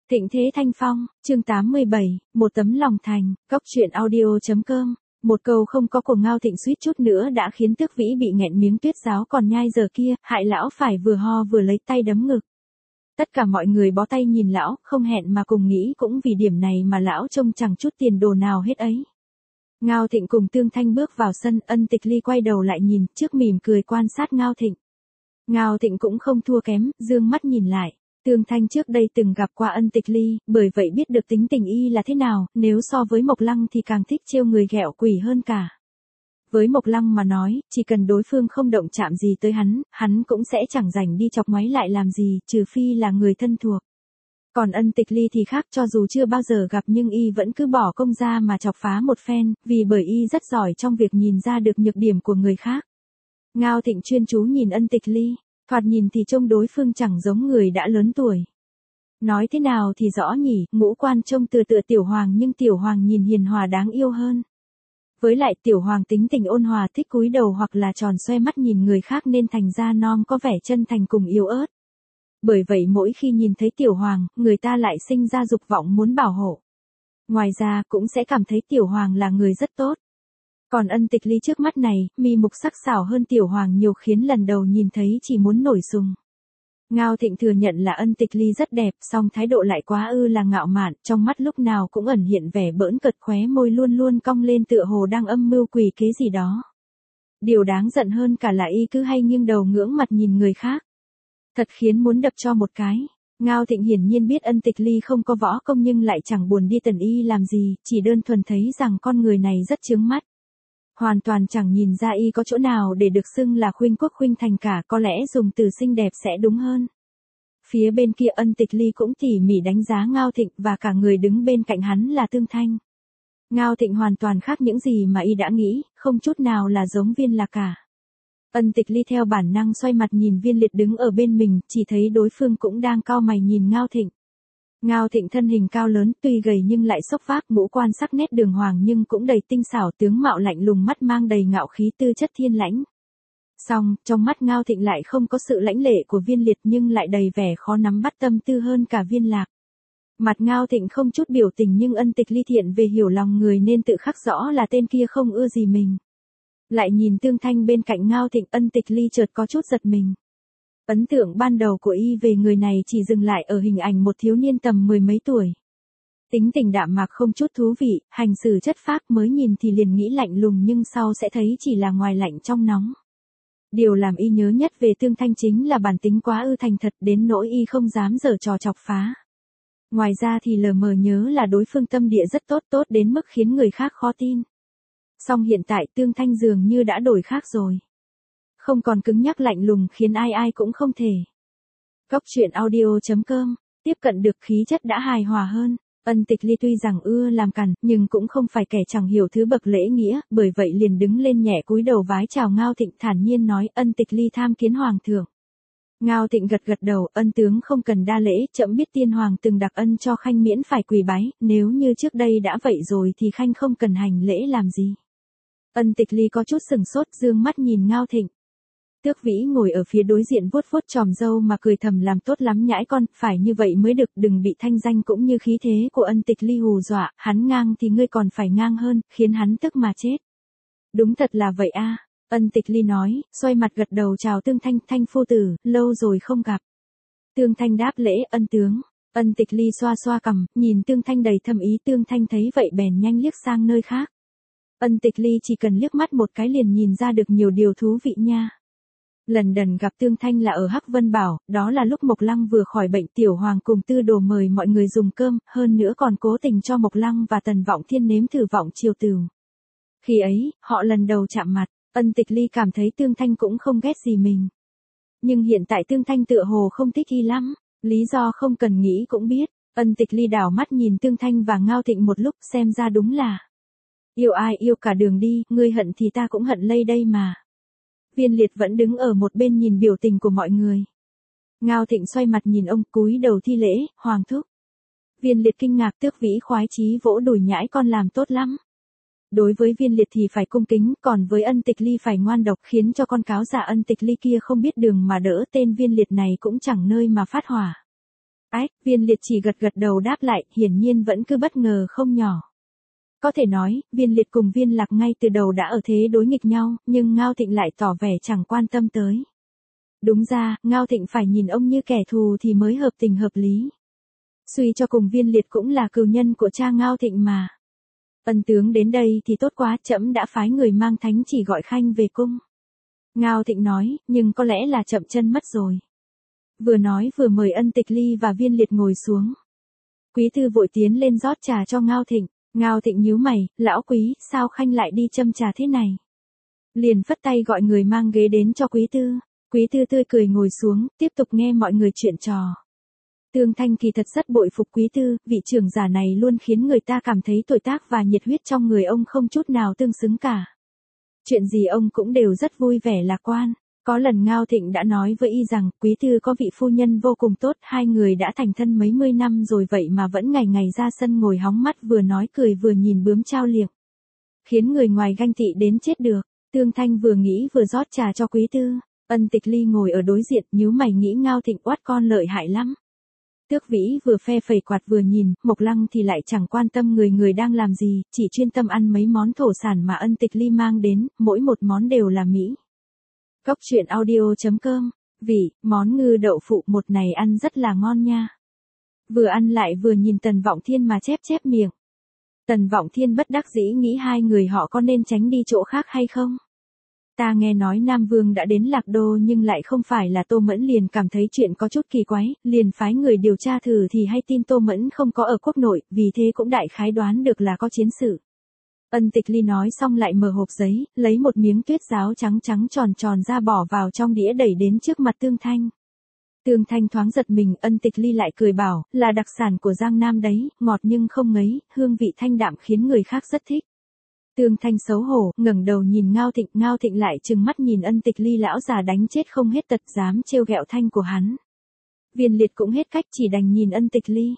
Thịnh Thế Thanh Phong, chương 87, một tấm lòng thành, góc truyện audio.com. Một câu không có của Ngao Thịnh suýt chút nữa đã khiến Tước Vĩ bị nghẹn miếng tuyết giáo còn nhai giờ kia, hại lão phải vừa ho vừa lấy tay đấm ngực. Tất cả mọi người bó tay nhìn lão, không hẹn mà cùng nghĩ cũng vì điểm này mà lão trông chẳng chút tiền đồ nào hết ấy. Ngao Thịnh cùng Tương Thanh bước vào sân, Ân Tịch Ly quay đầu lại nhìn, trước mỉm cười quan sát Ngao Thịnh. Ngao Thịnh cũng không thua kém, dương mắt nhìn lại. Tương Thanh trước đây từng gặp qua Ân Tịch Ly, bởi vậy biết được tính tình y là thế nào, nếu so với Mộc Lăng thì càng thích trêu người ghẹo quỷ hơn cả. Với Mộc Lăng mà nói, chỉ cần đối phương không động chạm gì tới hắn cũng sẽ chẳng rảnh đi chọc ngoáy lại làm gì, trừ phi là người thân thuộc. Còn Ân Tịch Ly thì khác, cho dù chưa bao giờ gặp nhưng y vẫn cứ bỏ công ra mà chọc phá một phen, vì bởi y rất giỏi trong việc nhìn ra được nhược điểm của người khác. Ngao Thịnh chuyên chú nhìn Ân Tịch Ly. Thoạt nhìn thì trông đối phương chẳng giống người đã lớn tuổi. Nói thế nào thì rõ nhỉ, ngũ quan trông tựa Tiểu Hoàng nhưng Tiểu Hoàng nhìn hiền hòa đáng yêu hơn. Với lại Tiểu Hoàng tính tình ôn hòa, thích cúi đầu hoặc là tròn xoe mắt nhìn người khác nên thành ra non có vẻ chân thành cùng yếu ớt. Bởi vậy mỗi khi nhìn thấy Tiểu Hoàng, người ta lại sinh ra dục vọng muốn bảo hộ. Ngoài ra cũng sẽ cảm thấy Tiểu Hoàng là người rất tốt. Còn Ân Tịch Ly trước mắt này, mi mục sắc sảo hơn Tiểu Hoàng nhiều khiến lần đầu nhìn thấy chỉ muốn nổi sùng. Ngao Thịnh thừa nhận là Ân Tịch Ly rất đẹp, song thái độ lại quá là ngạo mạn, trong mắt lúc nào cũng ẩn hiện vẻ bỡn cợt, khóe môi luôn luôn cong lên tựa hồ đang âm mưu quỷ kế gì đó. Điều đáng giận hơn cả là y cứ hay nghiêng đầu ngưỡng mặt nhìn người khác. Thật khiến muốn đập cho một cái. Ngao Thịnh hiển nhiên biết Ân Tịch Ly không có võ công nhưng lại chẳng buồn đi tần y làm gì, chỉ đơn thuần thấy rằng con người này rất chướng mắt. Hoàn toàn chẳng nhìn ra y có chỗ nào để được xưng là khuynh quốc khuynh thành cả, có lẽ dùng từ xinh đẹp sẽ đúng hơn. Phía bên kia Ân Tịch Ly cũng tỉ mỉ đánh giá Ngao Thịnh và cả người đứng bên cạnh hắn là Tương Thanh. Ngao Thịnh hoàn toàn khác những gì mà y đã nghĩ, không chút nào là giống Viên Lạc cả. Ân Tịch Ly theo bản năng xoay mặt nhìn Viên Liệt đứng ở bên mình, chỉ thấy đối phương cũng đang cau mày nhìn Ngao Thịnh. Ngao Thịnh thân hình cao lớn, tuy gầy nhưng lại xốc phác, ngũ quan sắc nét đường hoàng nhưng cũng đầy tinh xảo, tướng mạo lạnh lùng, mắt mang đầy ngạo khí, tư chất thiên lãnh. Song, trong mắt Ngao Thịnh lại không có sự lãnh lệ của Viên Liệt nhưng lại đầy vẻ khó nắm bắt tâm tư hơn cả Viên Lạc. Mặt Ngao Thịnh không chút biểu tình nhưng Ân Tịch Ly thiện về hiểu lòng người nên tự khắc rõ là tên kia không ưa gì mình. Lại nhìn Tương Thanh bên cạnh Ngao Thịnh, Ân Tịch Ly chợt có chút giật mình. Ấn tượng ban đầu của y về người này chỉ dừng lại ở hình ảnh một thiếu niên tầm mười mấy tuổi. Tính tình đạm mạc không chút thú vị, hành xử chất phác, mới nhìn thì liền nghĩ lạnh lùng nhưng sau sẽ thấy chỉ là ngoài lạnh trong nóng. Điều làm y nhớ nhất về Tương Thanh chính là bản tính quá thành thật đến nỗi y không dám giở trò chọc phá. Ngoài ra thì lờ mờ nhớ là đối phương tâm địa rất tốt đến mức khiến người khác khó tin. Song hiện tại Tương Thanh dường như đã đổi khác rồi. Không còn cứng nhắc lạnh lùng khiến ai cũng không thể. Góc truyện audio.com, tiếp cận được khí chất đã hài hòa hơn. Ân Tịch Ly tuy rằng ưa làm cằn, nhưng cũng không phải kẻ chẳng hiểu thứ bậc lễ nghĩa, bởi vậy liền đứng lên nhẹ cúi đầu vái chào Ngao Thịnh, thản nhiên nói: Ân Tịch Ly tham kiến Hoàng thượng. Ngao Thịnh gật đầu: Ân tướng không cần đa lễ, trẫm biết tiên hoàng từng đặc ân cho khanh miễn phải quỳ bái, nếu như trước đây đã vậy rồi thì khanh không cần hành lễ làm gì. Ân Tịch Ly có chút sừng sốt, dương mắt nhìn Ngao Thịnh. Tước Vĩ ngồi ở phía đối diện vuốt chòm râu mà cười thầm: làm tốt lắm nhãi con, phải như vậy mới được, đừng bị thanh danh cũng như khí thế của Ân Tịch Ly hù dọa, hắn ngang thì ngươi còn phải ngang hơn, khiến hắn tức mà chết. Đúng thật là vậy a. Ân Tịch Ly nói, xoay mặt gật đầu chào Tương Thanh: Thanh phu tử, lâu rồi không gặp. Tương Thanh đáp lễ: Ân tướng. Ân Tịch Ly xoa xoa cằm, nhìn Tương Thanh đầy thâm ý. Tương Thanh thấy vậy bèn nhanh liếc sang nơi khác. Ân Tịch Ly chỉ cần liếc mắt một cái liền nhìn ra được nhiều điều thú vị nha. Lần đần gặp Tương Thanh là ở Hắc Vân Bảo, đó là lúc Mộc Lăng vừa khỏi bệnh, Tiểu Hoàng cùng Tư Đồ mời mọi người dùng cơm, hơn nữa còn cố tình cho Mộc Lăng và Tần Vọng Thiên nếm thử vọng chiều tửu. Khi ấy, họ lần đầu chạm mặt, Ân Tịch Ly cảm thấy Tương Thanh cũng không ghét gì mình. Nhưng hiện tại Tương Thanh tựa hồ không thích y lắm, lý do không cần nghĩ cũng biết. Ân Tịch Ly đảo mắt nhìn Tương Thanh và Ngao Thịnh một lúc, xem ra đúng là yêu ai yêu cả đường đi, ngươi hận thì ta cũng hận lây đây mà. Viên Liệt vẫn đứng ở một bên nhìn biểu tình của mọi người. Ngao Thịnh xoay mặt nhìn ông, cúi đầu thi lễ: Hoàng thúc. Viên Liệt kinh ngạc: Tước Vĩ khoái chí vỗ đùi: nhãi con làm tốt lắm. Đối với Viên Liệt thì phải cung kính, còn với Ân Tịch Ly phải ngoan độc, khiến cho con cáo già Ân Tịch Ly kia không biết đường mà đỡ, tên Viên Liệt này cũng chẳng nơi mà phát hỏa. Ách, Viên Liệt chỉ gật gật đầu đáp lại, hiển nhiên vẫn cứ bất ngờ không nhỏ. Có thể nói, Viên Liệt cùng Viên Lạc ngay từ đầu đã ở thế đối nghịch nhau, nhưng Ngao Thịnh lại tỏ vẻ chẳng quan tâm tới. Đúng ra, Ngao Thịnh phải nhìn ông như kẻ thù thì mới hợp tình hợp lý. Suy cho cùng Viên Liệt cũng là cừu nhân của cha Ngao Thịnh mà. Ân tướng đến đây thì tốt quá, trẫm đã phái người mang thánh chỉ gọi khanh về cung. Ngao Thịnh nói, nhưng có lẽ là chậm chân mất rồi. Vừa nói vừa mời Ân Tịch Ly và Viên Liệt ngồi xuống. Quý thư vội tiến lên rót trà cho Ngao Thịnh. Ngao Thịnh nhíu mày, lão quý, sao khanh lại đi châm trà thế này? Liền phất tay gọi người mang ghế đến cho quý tư. Quý tư tươi cười ngồi xuống, tiếp tục nghe mọi người chuyện trò. Tương Thanh kỳ thật rất bội phục quý tư, vị trưởng giả này luôn khiến người ta cảm thấy tuổi tác và nhiệt huyết trong người ông không chút nào tương xứng cả. Chuyện gì ông cũng đều rất vui vẻ lạc quan. Có lần Ngao Thịnh đã nói với y rằng, quý tư có vị phu nhân vô cùng tốt, hai người đã thành thân mấy mươi năm rồi vậy mà vẫn ngày ngày ra sân ngồi hóng mắt vừa nói cười vừa nhìn bướm trao liệng. Khiến người ngoài ganh tị đến chết được. Tương Thanh vừa nghĩ vừa rót trà cho quý tư. Ân Tịch Ly ngồi ở đối diện, nhíu mày nghĩ Ngao Thịnh oát con lợi hại lắm. Tước Vĩ vừa phe phẩy quạt vừa nhìn, Mộc Lăng thì lại chẳng quan tâm người đang làm gì, chỉ chuyên tâm ăn mấy món thổ sản mà Ân Tịch Ly mang đến, mỗi một món đều là mỹ. Cốc truyện audio.com, vị, món ngư đậu phụ một này ăn rất là ngon nha. Vừa ăn lại vừa nhìn Tần Vọng Thiên mà chép miệng. Tần Vọng Thiên bất đắc dĩ nghĩ hai người họ có nên tránh đi chỗ khác hay không? Ta nghe nói Nam Vương đã đến Lạc Đô nhưng lại không phải là Tô Mẫn, liền cảm thấy chuyện có chút kỳ quái, liền phái người điều tra thử thì hay tin Tô Mẫn không có ở quốc nội, vì thế cũng đại khái đoán được là có chiến sự. Ân Tịch Ly nói xong lại mở hộp giấy, lấy một miếng tuyết giáo trắng tròn ra bỏ vào trong đĩa đẩy đến trước mặt Tương Thanh. Tương Thanh thoáng giật mình, Ân Tịch Ly lại cười bảo, là đặc sản của Giang Nam đấy, ngọt nhưng không ngấy, hương vị thanh đạm khiến người khác rất thích. Tương Thanh xấu hổ, ngẩng đầu nhìn Ngao Thịnh lại trừng mắt nhìn Ân Tịch Ly, lão già đánh chết không hết tật dám trêu ghẹo thanh của hắn. Viên Liệt cũng hết cách chỉ đành nhìn Ân Tịch Ly.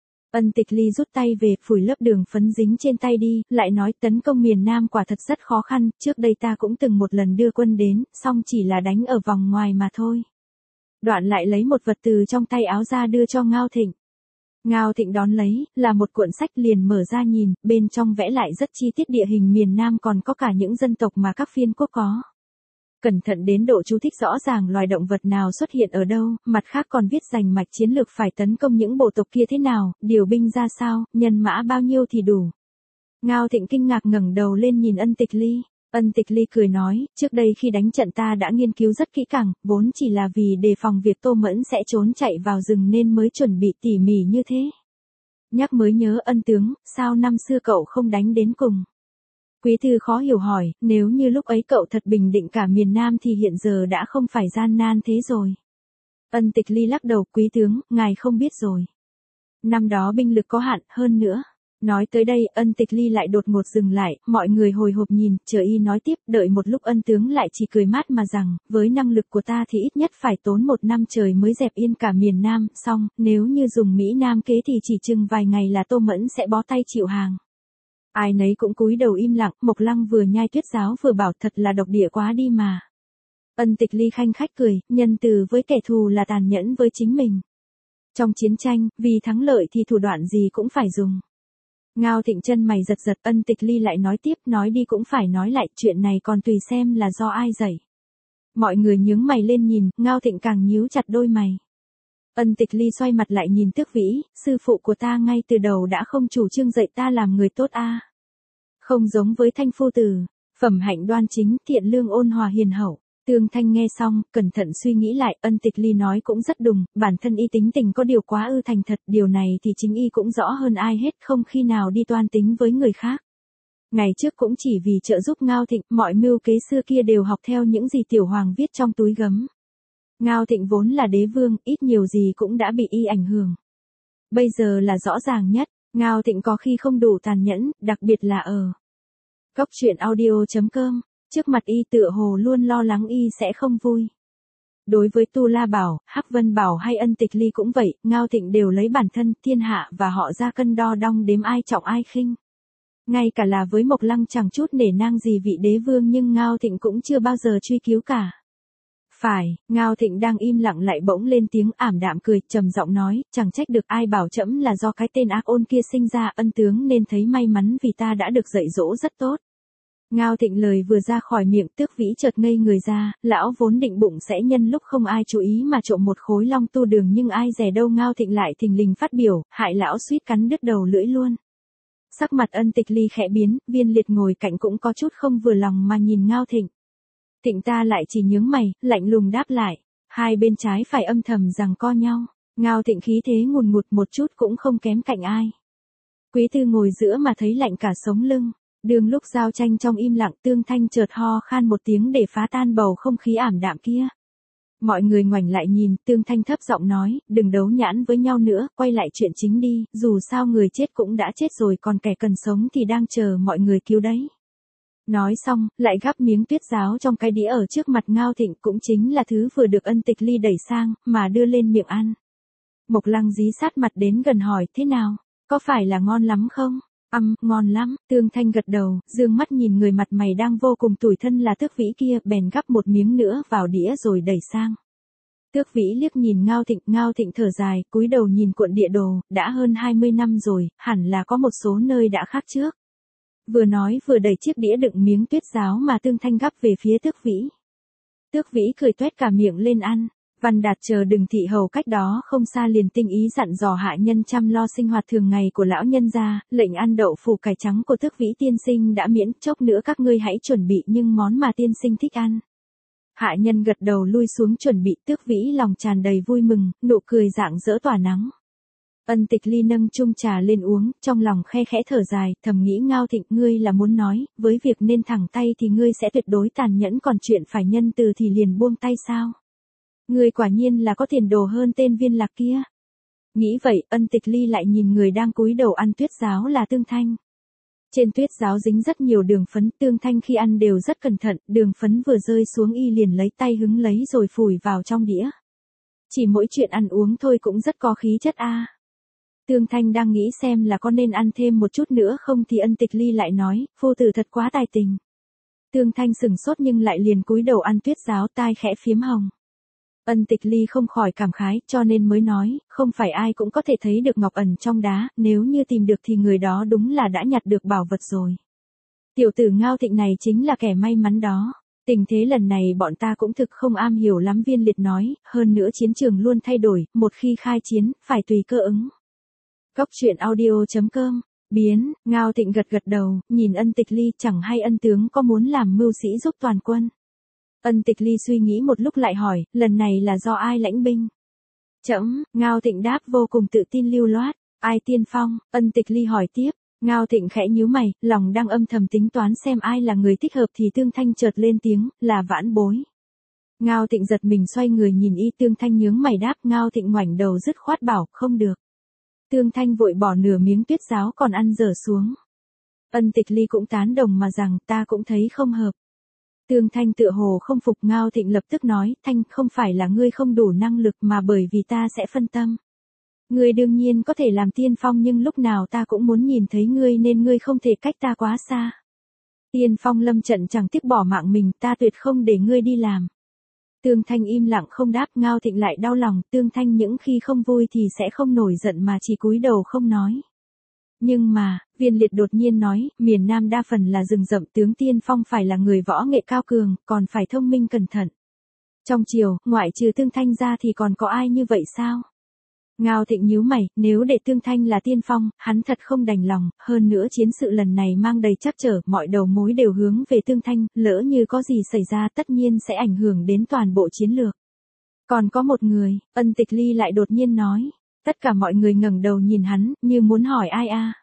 Ân Tịch Ly rút tay về, phủi lớp đường phấn dính trên tay đi, lại nói tấn công miền Nam quả thật rất khó khăn, trước đây ta cũng từng một lần đưa quân đến, song chỉ là đánh ở vòng ngoài mà thôi. Đoạn lại lấy một vật từ trong tay áo ra đưa cho Ngao Thịnh. Ngao Thịnh đón lấy, là một cuộn sách, liền mở ra nhìn, bên trong vẽ lại rất chi tiết địa hình miền Nam, còn có cả những dân tộc mà các phiên quốc có. Cẩn thận đến độ chú thích rõ ràng loài động vật nào xuất hiện ở đâu, mặt khác còn viết rành mạch chiến lược phải tấn công những bộ tộc kia thế nào, điều binh ra sao, nhân mã bao nhiêu thì đủ. Ngao Thịnh kinh ngạc ngẩng đầu lên nhìn Ân Tịch Ly. Ân Tịch Ly cười nói, trước đây khi đánh trận ta đã nghiên cứu rất kỹ càng, vốn chỉ là vì đề phòng việc Tô Mẫn sẽ trốn chạy vào rừng nên mới chuẩn bị tỉ mỉ như thế. Nhắc mới nhớ, Ân tướng, sao năm xưa cậu không đánh đến cùng? Quý thư khó hiểu hỏi, nếu như lúc ấy cậu thật bình định cả miền Nam thì hiện giờ đã không phải gian nan thế rồi. Ân Tịch Ly lắc đầu, quý tướng, ngài không biết rồi. Năm đó binh lực có hạn, hơn nữa. Nói tới đây, Ân Tịch Ly lại đột ngột dừng lại, mọi người hồi hộp nhìn, chờ y nói tiếp, đợi một lúc Ân tướng lại chỉ cười mát mà rằng, với năng lực của ta thì ít nhất phải tốn 1 năm trời mới dẹp yên cả miền Nam, xong, nếu như dùng Mỹ Nam kế thì chỉ chừng vài ngày là Tô Mẫn sẽ bó tay chịu hàng. Ai nấy cũng cúi đầu im lặng, Mộc Lăng vừa nhai tuyết giáo vừa bảo thật là độc địa quá đi mà. Ân Tịch Ly khanh khách cười, nhân từ với kẻ thù là tàn nhẫn với chính mình. Trong chiến tranh, vì thắng lợi thì thủ đoạn gì cũng phải dùng. Ngao Thịnh chân mày giật, Ân Tịch Ly lại nói tiếp, nói đi cũng phải nói lại, chuyện này còn tùy xem là do ai dạy. Mọi người nhướng mày lên nhìn, Ngao Thịnh càng nhíu chặt đôi mày. Ân Tịch Ly xoay mặt lại nhìn Tước Vĩ, sư phụ của ta ngay từ đầu đã không chủ trương dạy ta làm người tốt a. Không giống với Thanh phu tử, phẩm hạnh đoan chính, thiện lương ôn hòa hiền hậu. Tương Thanh nghe xong, cẩn thận suy nghĩ lại, Ân Tịch Ly nói cũng rất đúng, bản thân y tính tình có điều quá thành thật, điều này thì chính y cũng rõ hơn ai hết, không khi nào đi toan tính với người khác. Ngày trước cũng chỉ vì trợ giúp Ngao Thịnh, mọi mưu kế xưa kia đều học theo những gì Tiểu Hoàng viết trong túi gấm. Ngao Thịnh vốn là đế vương, ít nhiều gì cũng đã bị y ảnh hưởng. Bây giờ là rõ ràng nhất, Ngao Thịnh có khi không đủ tàn nhẫn, đặc biệt là ở Cốc truyện audio.com. Trước mặt y tựa hồ luôn lo lắng y sẽ không vui. Đối với Tu La Bảo, Hắc Vân Bảo hay Ân Tịch Ly cũng vậy, Ngao Thịnh đều lấy bản thân, thiên hạ và họ ra cân đo đong đếm ai trọng ai khinh. Ngay cả là với Mộc Lăng chẳng chút nể nang gì vị đế vương nhưng Ngao Thịnh cũng chưa bao giờ truy cứu cả. Phải, Ngao Thịnh đang im lặng lại bỗng lên tiếng ảm đạm cười, trầm giọng nói, chẳng trách được ai bảo trẫm là do cái tên ác ôn kia sinh ra, ân tướng nên thấy may mắn vì ta đã được dạy dỗ rất tốt. Ngao Thịnh lời vừa ra khỏi miệng, Tước Vĩ chợt ngây người ra, lão vốn định bụng sẽ nhân lúc không ai chú ý mà trộm một khối long tu đường nhưng ai dè đâu Ngao Thịnh lại thình lình phát biểu, hại lão suýt cắn đứt đầu lưỡi luôn. Sắc mặt Ân Tịch Ly khẽ biến, Viên Liệt ngồi cạnh cũng có chút không vừa lòng mà nhìn Ngao Thịnh. Thịnh ta lại chỉ nhướng mày, lạnh lùng đáp lại, hai bên trái phải âm thầm giằng co nhau, Ngao Thịnh khí thế ngùn ngụt một chút cũng không kém cạnh ai. Quý Tư ngồi giữa mà thấy lạnh cả sống lưng. Đường lúc giao tranh trong im lặng, Tương Thanh chợt ho khan một tiếng để phá tan bầu không khí ảm đạm kia. Mọi người ngoảnh lại nhìn, Tương Thanh thấp giọng nói, đừng đấu nhãn với nhau nữa, quay lại chuyện chính đi, dù sao người chết cũng đã chết rồi còn kẻ cần sống thì đang chờ mọi người cứu đấy. Nói xong, lại gắp miếng tuyết giáo trong cái đĩa ở trước mặt Ngao Thịnh cũng chính là thứ vừa được Ân Tịch Ly đẩy sang, mà đưa lên miệng ăn. Mộc Lăng dí sát mặt đến gần hỏi, thế nào, có phải là ngon lắm không? Ngon lắm, Tương Thanh gật đầu, dương mắt nhìn người mặt mày đang vô cùng tủi thân là Tước Vĩ kia, bèn gắp một miếng nữa vào đĩa rồi đẩy sang. Tước Vĩ liếc nhìn Ngao Thịnh thở dài, cúi đầu nhìn cuộn địa đồ, đã hơn 20 năm rồi, hẳn là có một số nơi đã khác trước. Vừa nói vừa đẩy chiếc đĩa đựng miếng tuyết giáo mà Tương Thanh gắp về phía Tước Vĩ. Tước Vĩ cười toét cả miệng lên ăn. Văn Đạt chờ Đừng thị hầu cách đó không xa liền tinh ý dặn dò hạ nhân chăm lo sinh hoạt thường ngày của lão nhân gia, lệnh ăn đậu phụ cải trắng của Tước Vĩ tiên sinh đã miễn, chốc nữa các ngươi hãy chuẩn bị những món mà tiên sinh thích ăn. Hạ nhân gật đầu lui xuống chuẩn bị, Tước Vĩ lòng tràn đầy vui mừng, nụ cười rạng rỡ tỏa nắng. Ân Tịch Ly nâng chung trà lên uống, trong lòng khe khẽ thở dài, thầm nghĩ Ngao Thịnh ngươi là muốn nói, với việc nên thẳng tay thì ngươi sẽ tuyệt đối tàn nhẫn, còn chuyện phải nhân từ thì liền buông tay sao? Ngươi quả nhiên là có tiền đồ hơn tên Viên Lạc kia. Nghĩ vậy, Ân Tịch Ly lại nhìn người đang cúi đầu ăn tuyết giáo là Tương Thanh. Trên tuyết giáo dính rất nhiều đường phấn, Tương Thanh khi ăn đều rất cẩn thận, đường phấn vừa rơi xuống y liền lấy tay hứng lấy rồi phủi vào trong đĩa. Chỉ mỗi chuyện ăn uống thôi cũng rất có khí chất a. Tương Thanh đang nghĩ xem là có nên ăn thêm một chút nữa không thì Ân Tịch Ly lại nói, phu tử thật quá tài tình. Tương Thanh sừng sốt nhưng lại liền cúi đầu ăn tuyết giáo, tai khẽ phiếm hồng. Ân Tịch Ly không khỏi cảm khái, cho nên mới nói, không phải ai cũng có thể thấy được ngọc ẩn trong đá, nếu như tìm được thì người đó đúng là đã nhặt được bảo vật rồi. Tiểu tử Ngao Thịnh này chính là kẻ may mắn đó. Tình thế lần này bọn ta cũng thực không am hiểu lắm, Viên Liệt nói, hơn nữa chiến trường luôn thay đổi, một khi khai chiến, phải tùy cơ ứng. Cốc truyện audio.com. Biến, Ngao Thịnh gật đầu, nhìn Ân Tịch Ly, chẳng hay ân tướng có muốn làm mưu sĩ giúp toàn quân. Ân Tịch Ly suy nghĩ một lúc lại hỏi, lần này là do ai lãnh binh? Trẫm, Ngao Thịnh đáp vô cùng tự tin lưu loát. Ai tiên phong? Ân Tịch Ly hỏi tiếp. Ngao Thịnh khẽ nhíu mày, lòng đang âm thầm tính toán xem ai là người thích hợp thì Tương Thanh chợt lên tiếng, là Vãn Bối. Ngao Thịnh giật mình xoay người nhìn y, Tương Thanh nhướng mày đáp, Ngao Thịnh ngoảnh đầu dứt khoát bảo, không được. Tương Thanh vội bỏ nửa miếng tuyết giáo còn ăn dở xuống. Ân Tịch Ly cũng tán đồng mà rằng, ta cũng thấy không hợp. Tương Thanh tựa hồ không phục, Ngao Thịnh lập tức nói, Thanh, không phải là ngươi không đủ năng lực mà bởi vì ta sẽ phân tâm. Ngươi đương nhiên có thể làm tiên phong nhưng lúc nào ta cũng muốn nhìn thấy ngươi nên ngươi không thể cách ta quá xa. Tiên phong lâm trận chẳng tiếc bỏ mạng mình, ta tuyệt không để ngươi đi làm. Tương Thanh im lặng không đáp, Ngao Thịnh lại đau lòng, Tương Thanh những khi không vui thì sẽ không nổi giận mà chỉ cúi đầu không nói. Nhưng mà, Viên Liệt đột nhiên nói, miền Nam đa phần là rừng rậm, tướng tiên phong phải là người võ nghệ cao cường, còn phải thông minh cẩn thận. Trong triều, ngoại trừ Tương Thanh ra thì còn có ai như vậy sao? Ngao Thịnh nhíu mày, nếu để Tương Thanh là tiên phong, hắn thật không đành lòng, hơn nữa chiến sự lần này mang đầy trắc trở, mọi đầu mối đều hướng về Tương Thanh, lỡ như có gì xảy ra tất nhiên sẽ ảnh hưởng đến toàn bộ chiến lược. Còn có một người, Ân Tịch Ly lại đột nhiên nói. Tất cả mọi người ngẩng đầu nhìn hắn, như muốn hỏi ai a.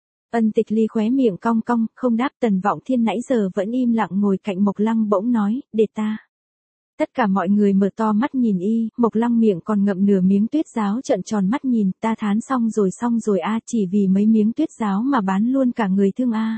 Ân Tịch Ly khóe miệng cong cong, không đáp. Tần Vọng Thiên nãy giờ vẫn im lặng ngồi cạnh Mộc Lăng bỗng nói, để ta. Tất cả mọi người mở to mắt nhìn y, Mộc Lăng miệng còn ngậm nửa miếng tuyết giáo trợn tròn mắt nhìn, ta thán xong rồi a, chỉ vì mấy miếng tuyết giáo mà bán luôn cả người thương a.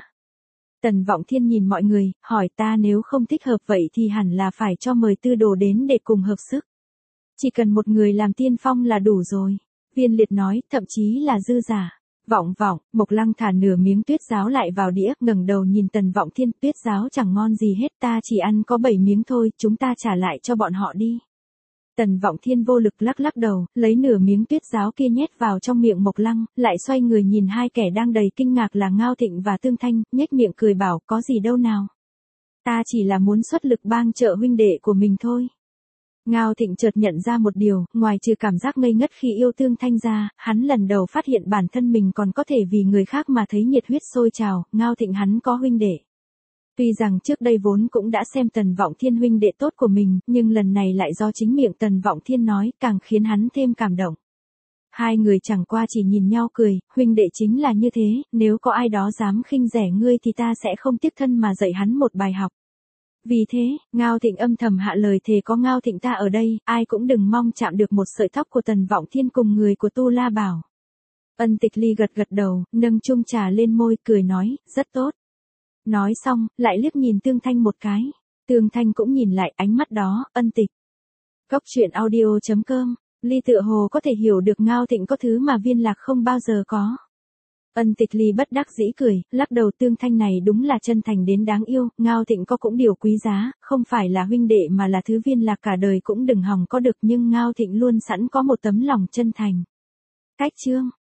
Tần Vọng Thiên nhìn mọi người, hỏi ta nếu không thích hợp vậy thì hẳn là phải cho mời tư đồ đến để cùng hợp sức. Chỉ cần một người làm tiên phong là đủ rồi. Viên Liệt nói, thậm chí là dư giả. Vọng vọng, Mộc Lăng thả nửa miếng tuyết giáo lại vào đĩa, ngẩng đầu nhìn Tần Vọng Thiên, tuyết giáo chẳng ngon gì hết, ta chỉ ăn có 7 miếng thôi, chúng ta trả lại cho bọn họ đi. Tần Vọng Thiên vô lực lắc lắc đầu, lấy nửa miếng tuyết giáo kia nhét vào trong miệng Mộc Lăng, lại xoay người nhìn hai kẻ đang đầy kinh ngạc là Ngao Thịnh và Tương Thanh, nhếch miệng cười bảo, có gì đâu nào. Ta chỉ là muốn xuất lực bang trợ huynh đệ của mình thôi. Ngao Thịnh chợt nhận ra một điều, ngoài trừ cảm giác ngây ngất khi yêu Tương Thanh ra, hắn lần đầu phát hiện bản thân mình còn có thể vì người khác mà thấy nhiệt huyết sôi trào, Ngao Thịnh hắn có huynh đệ. Tuy rằng trước đây vốn cũng đã xem Tần Vọng Thiên huynh đệ tốt của mình, nhưng lần này lại do chính miệng Tần Vọng Thiên nói, càng khiến hắn thêm cảm động. Hai người chẳng qua chỉ nhìn nhau cười, huynh đệ chính là như thế, nếu có ai đó dám khinh rẻ ngươi thì ta sẽ không tiếc thân mà dạy hắn một bài học. Vì thế, Ngao Thịnh âm thầm hạ lời thề có Ngao Thịnh ta ở đây, ai cũng đừng mong chạm được một sợi tóc của Tần Vọng Thiên cùng người của Tu La Bảo. Ân Tịch Ly gật gật đầu, nâng chung trà lên môi, cười nói, rất tốt. Nói xong, lại liếc nhìn Tương Thanh một cái. Tương Thanh cũng nhìn lại, ánh mắt đó, Ân Tịch. Cốc truyện audio.com, Ly tựa hồ có thể hiểu được Ngao Thịnh có thứ mà Viên Lạc không bao giờ có. Ân Tịch Ly bất đắc dĩ cười, lắc đầu, Tương Thanh này đúng là chân thành đến đáng yêu, Ngao Thịnh có cũng điều quý giá, không phải là huynh đệ mà là thứ Viên Lạc cả đời cũng đừng hòng có được, nhưng Ngao Thịnh luôn sẵn có một tấm lòng chân thành. Cách chương